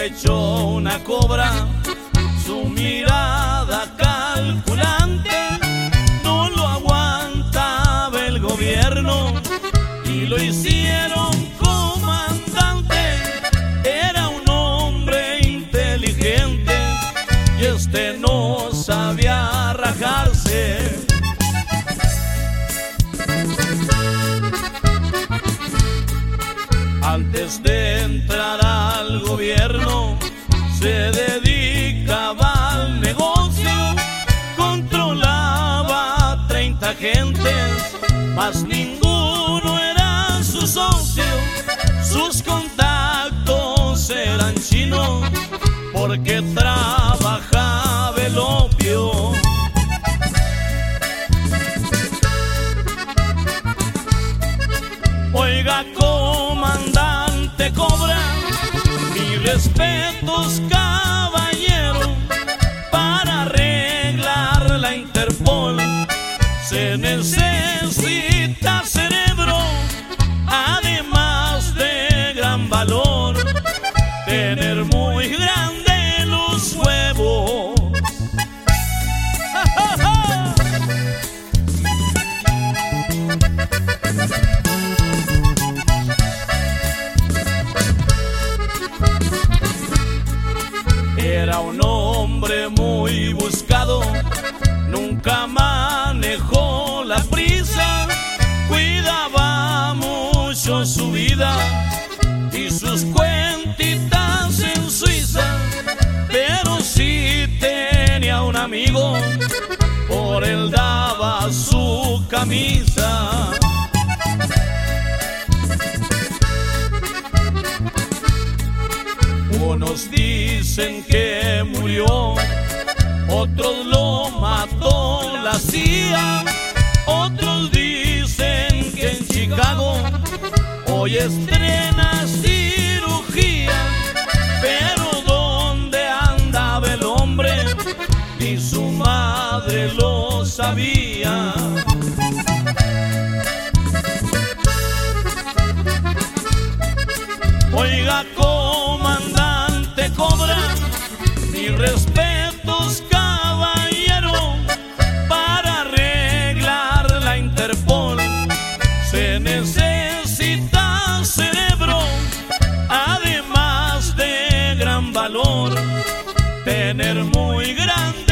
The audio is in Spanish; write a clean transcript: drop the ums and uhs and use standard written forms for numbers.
pecho una cobra, su mirada calculante, no lo aguantaba el gobierno y lo hicieron comandante. Era un hombre inteligente y este no sabía rajarse. Antes de entrar al gobierno se dedicaba al negocio, controlaba 30 gentes, mas ninguno era su socio. Sus contactos eran chinos porque trabajaba el opio. Oiga, comandante Cobra, mis respetos, caballero. Para arreglar la Interpol se necesita cerebro, además de gran valor, tener muy grande los huevos. Era un hombre muy buscado, nunca manejó la prisa, cuidaba mucho su vida y sus cuentitas en Suiza. Pero sí tenía un amigo, por él daba su camisa. Unos dicen que murió, otros lo mató la CIA, otros dicen que en Chicago hoy estrena cirugía. Pero ¿dónde andaba el hombre? Ni su madre lo sabía. Oiga, comandante Cobra, mis respetos, caballero. Para arreglar la Interpol se necesita cerebro, además de gran valor, tener muy grande